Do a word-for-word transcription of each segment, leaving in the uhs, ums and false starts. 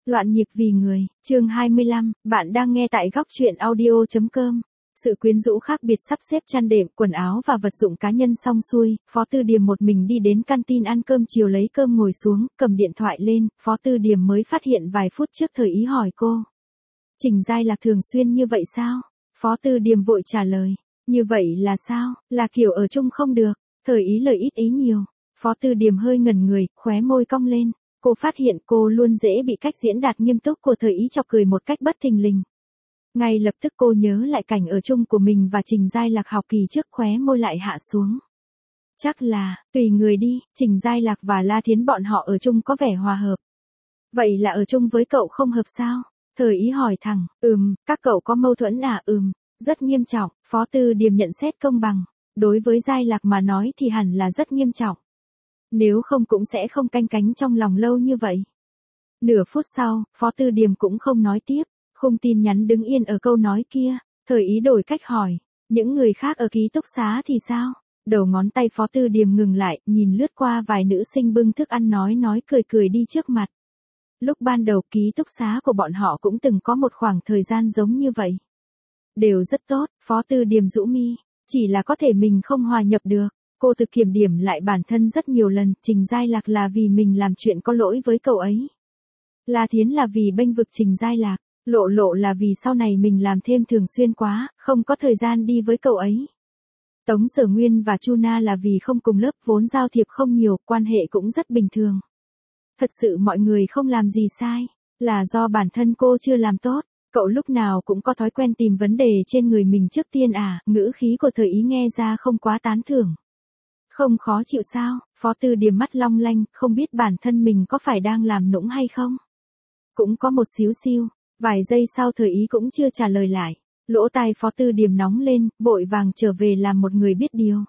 Loạn nhịp vì người, chương hai mươi lăm, bạn đang nghe tại góc truyện audio.com. Sự quyến rũ khác biệt sắp xếp chăn đệm, quần áo và vật dụng cá nhân xong xuôi, Phó Tư Điềm một mình đi đến canteen ăn cơm chiều lấy cơm ngồi xuống, cầm điện thoại lên, Phó Tư Điềm mới phát hiện vài phút trước Thời Ý hỏi cô. Trình Giai Lạc thường xuyên như vậy sao? Phó Tư Điềm vội trả lời. Như vậy là sao? Là kiểu ở chung không được. Thời Ý lời ít ý nhiều. Phó Tư Điềm hơi ngẩn người, khóe môi cong lên. Cô phát hiện cô luôn dễ bị cách diễn đạt nghiêm túc của Thời Ý chọc cười một cách bất thình lình. Ngay lập tức cô nhớ lại cảnh ở chung của mình và Trình Giai Lạc học kỳ trước, khóe môi lại hạ xuống. Chắc là, tùy người đi, Trình Giai Lạc và La Thiến bọn họ ở chung có vẻ hòa hợp. Vậy là ở chung với cậu không hợp sao? Thời Ý hỏi thẳng, ừm, các cậu có mâu thuẫn à? Ừm, rất nghiêm trọng. Phó Tư Điềm nhận xét công bằng. Đối với Giai Lạc mà nói thì hẳn là rất nghiêm trọng. Nếu không cũng sẽ không canh cánh trong lòng lâu như vậy. Nửa phút sau, Phó Tư Điềm cũng không nói tiếp, khung tin nhắn đứng yên ở câu nói kia. Thời Ý đổi cách hỏi, những người khác ở ký túc xá thì sao? Đầu ngón tay Phó Tư Điềm ngừng lại, nhìn lướt qua vài nữ sinh bưng thức ăn nói nói cười cười đi trước mặt. Lúc ban đầu ký túc xá của bọn họ cũng từng có một khoảng thời gian giống như vậy. Đều rất tốt, Phó Tư Điềm rũ mi, chỉ là có thể mình không hòa nhập được. Cô tự kiểm điểm lại bản thân rất nhiều lần, Trình Giai Lạc là vì mình làm chuyện có lỗi với cậu ấy. La Thiến là vì bênh vực Trình Giai Lạc, Lộ Lộ là vì sau này mình làm thêm thường xuyên quá, không có thời gian đi với cậu ấy. Tống Sở Nguyên và Chu Na là vì không cùng lớp, vốn giao thiệp không nhiều, quan hệ cũng rất bình thường. Thật sự mọi người không làm gì sai, là do bản thân cô chưa làm tốt. Cậu lúc nào cũng có thói quen tìm vấn đề trên người mình trước tiên à? Ngữ khí của Thời Ý nghe ra không quá tán thưởng. Không khó chịu sao? Phó Tư Điềm mắt long lanh, không biết bản thân mình có phải đang làm nũng hay không? Cũng có một xíu xiu. Vài giây sau Thời Ý cũng chưa trả lời lại. Lỗ tai Phó Tư Điềm nóng lên, vội vàng trở về làm một người biết điều.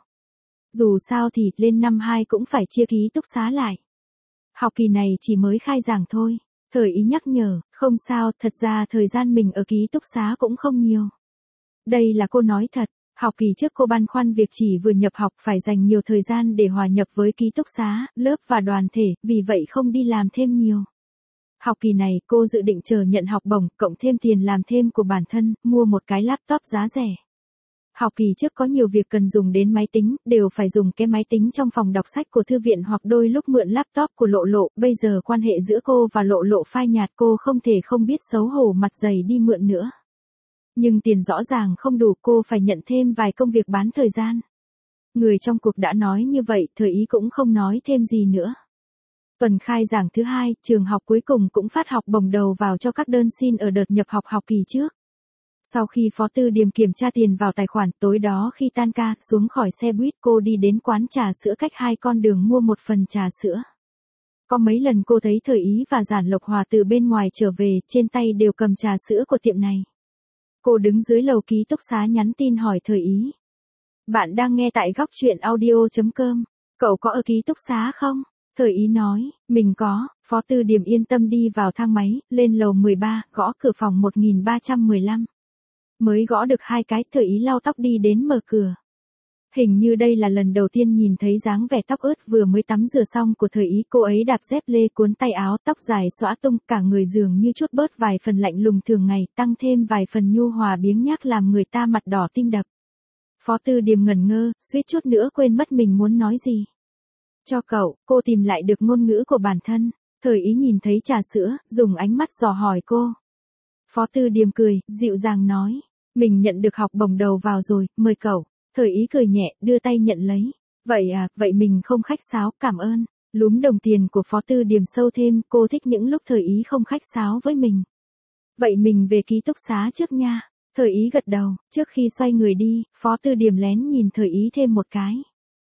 Dù sao thì, lên năm hai cũng phải chia ký túc xá lại. Học kỳ này chỉ mới khai giảng thôi. Thời Ý nhắc nhở, không sao, thật ra thời gian mình ở ký túc xá cũng không nhiều. Đây là cô nói thật. Học kỳ trước cô băn khoăn việc chỉ vừa nhập học phải dành nhiều thời gian để hòa nhập với ký túc xá, lớp và đoàn thể, vì vậy không đi làm thêm nhiều. Học kỳ này cô dự định chờ nhận học bổng, cộng thêm tiền làm thêm của bản thân, mua một cái laptop giá rẻ. Học kỳ trước có nhiều việc cần dùng đến máy tính, đều phải dùng cái máy tính trong phòng đọc sách của thư viện hoặc đôi lúc mượn laptop của Lộ Lộ. Bây giờ quan hệ giữa cô và Lộ Lộ phai nhạt, cô không thể không biết xấu hổ mặt dày đi mượn nữa. Nhưng tiền rõ ràng không đủ, cô phải nhận thêm vài công việc bán thời gian. Người trong cuộc đã nói như vậy, Thời Ý cũng không nói thêm gì nữa. Tuần khai giảng thứ hai, trường học cuối cùng cũng phát học bổng đầu vào cho các đơn xin ở đợt nhập học học kỳ trước. Sau khi Phó Tư Điềm kiểm tra tiền vào tài khoản, tối đó khi tan ca, xuống khỏi xe buýt cô đi đến quán trà sữa cách hai con đường mua một phần trà sữa. Có mấy lần cô thấy Thời Ý và Giản Lộc Hòa từ bên ngoài trở về, trên tay đều cầm trà sữa của tiệm này. Cô đứng dưới lầu ký túc xá nhắn tin hỏi Thời Ý. Bạn đang nghe tại góc truyện audio.com. Cậu có ở ký túc xá không? Thời Ý nói, mình có. Phó Tư Điềm yên tâm đi vào thang máy, lên lầu mười ba, gõ cửa phòng một nghìn ba trăm mười lăm. Mới gõ được hai cái, Thời Ý lau tóc đi đến mở cửa. Hình như đây là lần đầu tiên nhìn thấy dáng vẻ tóc ướt vừa mới tắm rửa xong của Thời Ý. Cô ấy đạp dép lê cuốn tay áo, tóc dài xõa tung, cả người dường như chút bớt vài phần lạnh lùng thường ngày, tăng thêm vài phần nhu hòa biếng nhác làm người ta mặt đỏ tim đập. Phó Tư Điềm ngẩn ngơ, suýt chút nữa quên mất mình muốn nói gì. Cho cậu, cô tìm lại được ngôn ngữ của bản thân. Thời Ý nhìn thấy trà sữa, dùng ánh mắt dò hỏi cô. Phó Tư Điềm cười, dịu dàng nói, mình nhận được học bổng đầu vào rồi, mời cậu. Thời Ý cười nhẹ, đưa tay nhận lấy. Vậy à, vậy mình không khách sáo, cảm ơn. Lúm đồng tiền của Phó Tư Điềm sâu thêm, cô thích những lúc Thời Ý không khách sáo với mình. Vậy mình về ký túc xá trước nha. Thời Ý gật đầu, trước khi xoay người đi, Phó Tư Điềm lén nhìn Thời Ý thêm một cái.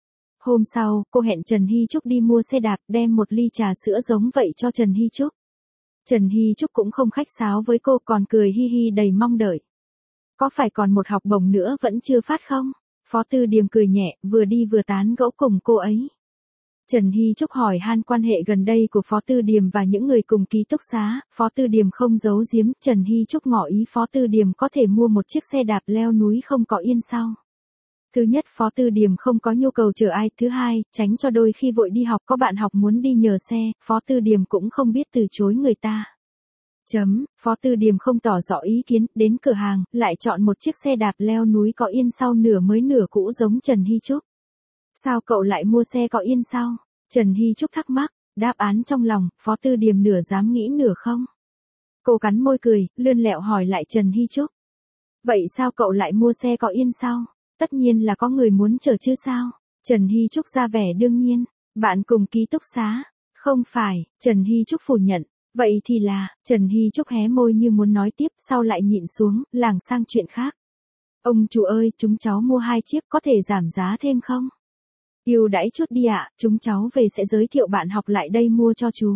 Hôm sau, cô hẹn Trần Hy Trúc đi mua xe đạp, đem một ly trà sữa giống vậy cho Trần Hy Trúc. Trần Hy Trúc cũng không khách sáo với cô, còn cười hi hi đầy mong đợi. Có phải còn một học bổng nữa vẫn chưa phát không? Phó Tư Điềm cười nhẹ, vừa đi vừa tán gẫu cùng cô ấy. Trần Hy Trúc hỏi han quan hệ gần đây của Phó Tư Điềm và những người cùng ký túc xá. Phó Tư Điềm không giấu giếm, Trần Hy Trúc ngỏ ý Phó Tư Điềm có thể mua một chiếc xe đạp leo núi không có yên sau. Thứ nhất, Phó Tư Điềm không có nhu cầu chở ai. Thứ hai, tránh cho đôi khi vội đi học có bạn học muốn đi nhờ xe, Phó Tư Điềm cũng không biết từ chối người ta. Chấm, Phó Tư Điềm không tỏ rõ ý kiến, đến cửa hàng, lại chọn một chiếc xe đạp leo núi có yên sau nửa mới nửa cũ giống Trần Hy Trúc. Sao cậu lại mua xe có yên sau? Trần Hy Trúc thắc mắc, đáp án trong lòng, Phó Tư Điềm nửa dám nghĩ nửa không. Cô cắn môi cười, lươn lẹo hỏi lại Trần Hy Trúc. Vậy sao cậu lại mua xe có yên sau? Tất nhiên là có người muốn chở chứ sao? Trần Hy Trúc ra vẻ đương nhiên. Bạn cùng ký túc xá. Không phải, Trần Hy Trúc phủ nhận. Vậy thì là, Trần Hy Trúc hé môi như muốn nói tiếp, sau lại nhịn xuống, lảng sang chuyện khác. Ông chủ ơi, chúng cháu mua hai chiếc có thể giảm giá thêm không? Ưu đãi chút đi ạ, chúng cháu về sẽ giới thiệu bạn học lại đây mua cho chú.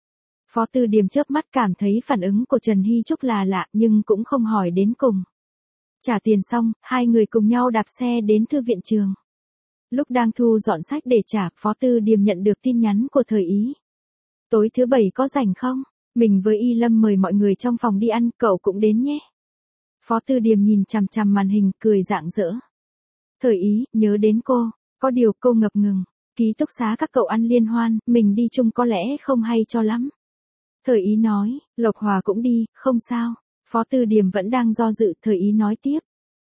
Phó Tư Điềm chớp mắt cảm thấy phản ứng của Trần Hy Trúc là lạ nhưng cũng không hỏi đến cùng. Trả tiền xong, hai người cùng nhau đạp xe đến thư viện trường. Lúc đang thu dọn sách để trả, Phó Tư Điềm nhận được tin nhắn của Thời Ý. Tối thứ bảy có rảnh không? Mình với Y Lâm mời mọi người trong phòng đi ăn, cậu cũng đến nhé. Phó Tư Điềm nhìn chằm chằm màn hình, cười rạng rỡ. Thời Ý, nhớ đến cô, có điều cô ngập ngừng. Ký túc xá các cậu ăn liên hoan, mình đi chung có lẽ không hay cho lắm. Thời Ý nói, Lộc Hòa cũng đi, không sao. Phó Tư Điềm vẫn đang do dự, Thời Ý nói tiếp.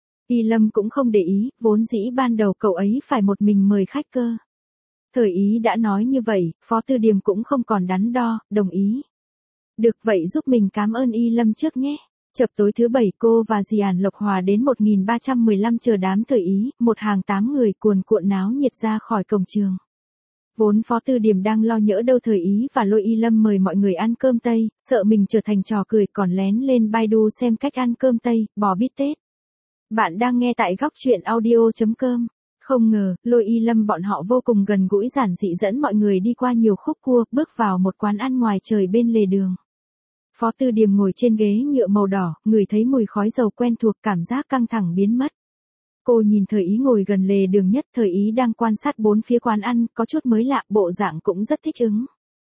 Y Lâm cũng không để ý, vốn dĩ ban đầu cậu ấy phải một mình mời khách cơ. Thời Ý đã nói như vậy, Phó Tư Điềm cũng không còn đắn đo, đồng ý. Được vậy giúp mình cảm ơn Y Lâm trước nhé. Chập tối thứ bảy cô và dì Ản Lộc Hòa đến một nghìn ba trăm mười lăm chờ đám Thời Ý, một hàng tám người cuồn cuộn náo nhiệt ra khỏi cổng trường. Vốn Phó Tư Điềm đang lo nhỡ đâu Thời Ý và lôi Y Lâm mời mọi người ăn cơm Tây, sợ mình trở thành trò cười còn lén lên Baidu xem cách ăn cơm Tây, bò bít tết. Bạn đang nghe tại góc truyện audio chấm com. Không ngờ, lôi Y Lâm bọn họ vô cùng gần gũi giản dị dẫn mọi người đi qua nhiều khúc cua, bước vào một quán ăn ngoài trời bên lề đường. Phó Tư Điềm ngồi trên ghế nhựa màu đỏ, ngửi thấy mùi khói dầu quen thuộc, cảm giác căng thẳng biến mất. Cô nhìn Thời Ý ngồi gần lề đường nhất, Thời Ý đang quan sát bốn phía quán ăn, có chút mới lạ, bộ dạng cũng rất thích ứng.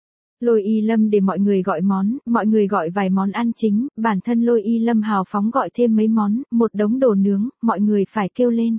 Lôi Y Lâm để mọi người gọi món, mọi người gọi vài món ăn chính, bản thân Lôi Y Lâm hào phóng gọi thêm mấy món, một đống đồ nướng, mọi người phải kêu lên.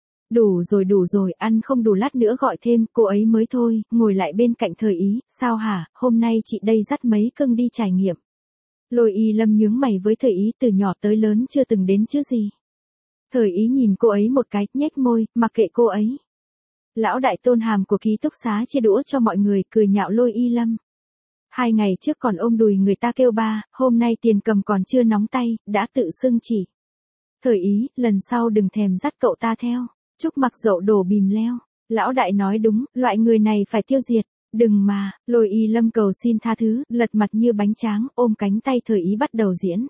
Đủ rồi đủ rồi, ăn không đủ lát nữa gọi thêm, cô ấy mới thôi, ngồi lại bên cạnh Thời Ý, sao hả, hôm nay chị đây dắt mấy cưng đi trải nghiệm. Lôi Y Lâm nhướng mày với Thời Ý, từ nhỏ tới lớn chưa từng đến chứ gì. Thời Ý nhìn cô ấy một cái, nhếch môi, mặc kệ cô ấy. Lão đại Tôn Hàm của ký túc xá chia đũa cho mọi người, cười nhạo Lôi Y Lâm. Hai ngày trước còn ôm đùi người ta kêu ba, hôm nay tiền cầm còn chưa nóng tay, đã tự xưng chỉ. Thời Ý, lần sau đừng thèm dắt cậu ta theo. Trúc mặc dậu đổ bìm leo. Lão đại nói đúng, loại người này phải tiêu diệt. Đừng mà, Lôi Y Lâm cầu xin tha thứ, lật mặt như bánh tráng, ôm cánh tay Thời Ý bắt đầu diễn.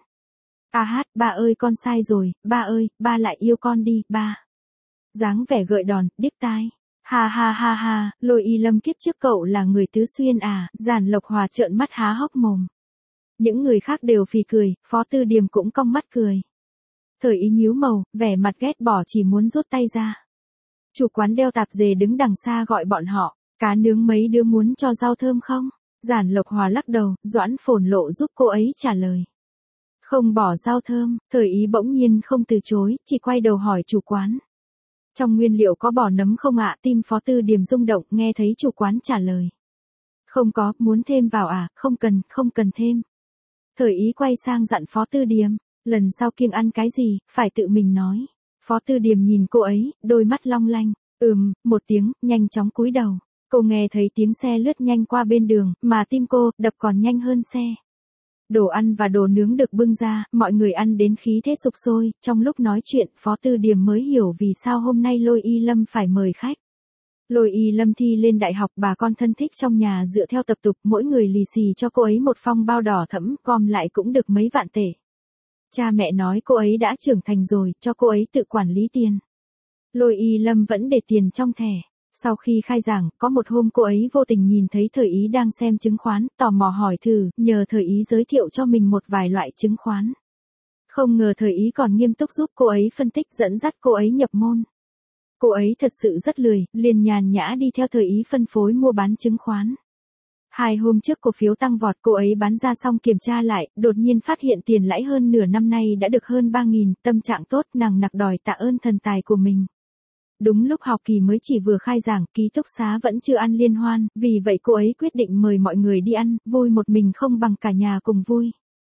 A hát, ba ơi con sai rồi, ba ơi, ba lại yêu con đi, ba. Dáng vẻ gợi đòn, điếc tai. Ha ha ha ha, Lôi Y Lâm kiếp trước cậu là người Tứ Xuyên à, Giản Lộc Hòa trợn mắt há hốc mồm. Những người khác đều phì cười, Phó Tư Điềm cũng cong mắt cười. Thời Ý nhíu màu, vẻ mặt ghét bỏ chỉ muốn rút tay ra. Chủ quán đeo tạp dề đứng đằng xa gọi bọn họ, cá nướng mấy đứa muốn cho rau thơm không? Giản Lộc Hòa lắc đầu, Doãn Phồn Lộ giúp cô ấy trả lời. Không bỏ rau thơm, Thời Ý bỗng nhiên không từ chối, chỉ quay đầu hỏi chủ quán. Trong nguyên liệu có bỏ nấm không ạ? Tim Phó Tư Điềm rung động, nghe thấy chủ quán trả lời. Không có, muốn thêm vào à? Không cần, không cần thêm. Thời Ý quay sang dặn Phó Tư Điềm, lần sau kiêng ăn cái gì, phải tự mình nói. Phó Tư Điềm nhìn cô ấy, đôi mắt long lanh, ừm, một tiếng, nhanh chóng cúi đầu. Cô nghe thấy tiếng xe lướt nhanh qua bên đường, mà tim cô, đập còn nhanh hơn xe. Đồ ăn và đồ nướng được bưng ra, mọi người ăn đến khí thế sục sôi, trong lúc nói chuyện, Phó Tư Điềm mới hiểu vì sao hôm nay Lôi Y Lâm phải mời khách. Lôi Y Lâm thi lên đại học, bà con thân thích trong nhà dựa theo tập tục, mỗi người lì xì cho cô ấy một phong bao đỏ thẫm, gom lại cũng được mấy vạn tệ. Cha mẹ nói cô ấy đã trưởng thành rồi, cho cô ấy tự quản lý tiền. Lôi Y Lâm vẫn để tiền trong thẻ. Sau khi khai giảng, có một hôm cô ấy vô tình nhìn thấy Thời Ý đang xem chứng khoán, tò mò hỏi thử, nhờ Thời Ý giới thiệu cho mình một vài loại chứng khoán. Không ngờ Thời Ý còn nghiêm túc giúp cô ấy phân tích, dẫn dắt cô ấy nhập môn. Cô ấy thật sự rất lười, liền nhàn nhã đi theo Thời Ý phân phối mua bán chứng khoán. Hai hôm trước cổ phiếu tăng vọt, cô ấy bán ra xong kiểm tra lại, đột nhiên phát hiện tiền lãi hơn nửa năm nay đã được hơn ba nghìn, tâm trạng tốt, nàng nặc đòi tạ ơn thần tài của mình. Đúng lúc học kỳ mới chỉ vừa khai giảng, ký túc xá vẫn chưa ăn liên hoan, vì vậy cô ấy quyết định mời mọi người đi ăn, vui một mình không bằng cả nhà cùng vui.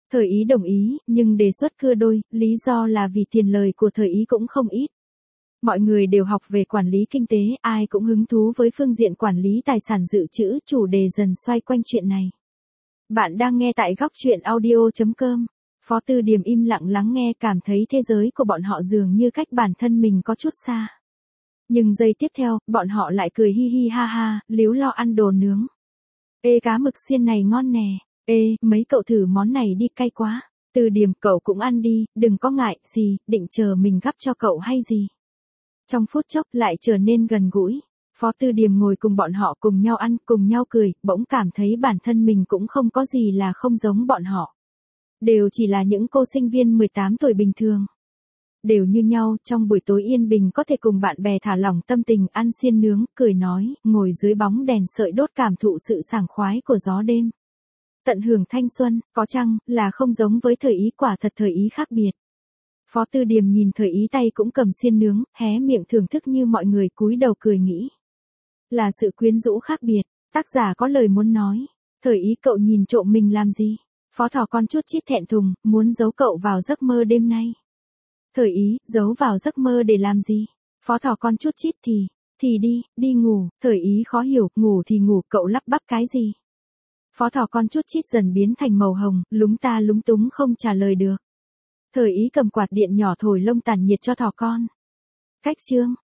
Thời ý đồng ý, nhưng đề xuất cưa đôi, lý do là vì tiền lời của thời ý cũng không ít. Mọi người đều học về quản lý kinh tế, ai cũng hứng thú với phương diện quản lý tài sản dự trữ, chủ đề dần xoay quanh chuyện này. Bạn đang nghe tại góc chuyện audio chấm com. Phó Tư Điềm im lặng lắng nghe, cảm thấy thế giới của bọn họ dường như cách bản thân mình có chút xa. Nhưng giây tiếp theo, bọn họ lại cười hi hi ha ha, líu lo ăn đồ nướng. Ê, cá mực xiên này ngon nè. Ê, mấy cậu thử món này đi, cay quá. Tư Điềm, cậu cũng ăn đi, đừng có ngại, gì, định chờ mình gắp cho cậu hay gì. Trong phút chốc lại trở nên gần gũi. Phó Tư Điềm ngồi cùng bọn họ cùng nhau ăn, cùng nhau cười, bỗng cảm thấy bản thân mình cũng không có gì là không giống bọn họ. Đều chỉ là những cô sinh viên mười tám tuổi bình thường. Đều như nhau, trong buổi tối yên bình có thể cùng bạn bè thả lỏng tâm tình, ăn xiên nướng, cười nói, ngồi dưới bóng đèn sợi đốt cảm thụ sự sảng khoái của gió đêm. Tận hưởng thanh xuân, có chăng là không giống với thời ý, quả thật thời ý khác biệt. Phó Tư Điềm nhìn thời ý tay cũng cầm xiên nướng, hé miệng thưởng thức như mọi người, cúi đầu cười nghĩ. Là sự quyến rũ khác biệt, tác giả có lời muốn nói. Thời ý, cậu nhìn trộm mình làm gì? Phó Thỏ con chút chít thẹn thùng, muốn giấu cậu vào giấc mơ đêm nay. Thời ý, giấu vào giấc mơ để làm gì? Phó Thỏ con chút chít thì, thì đi, đi ngủ. Thời ý khó hiểu, ngủ thì ngủ, cậu lắp bắp cái gì? Phó Thỏ con chút chít dần biến thành màu hồng, lúng ta lúng túng không trả lời được. Thời ý cầm quạt điện nhỏ thổi lông tàn nhiệt cho thỏ con. Cách chương.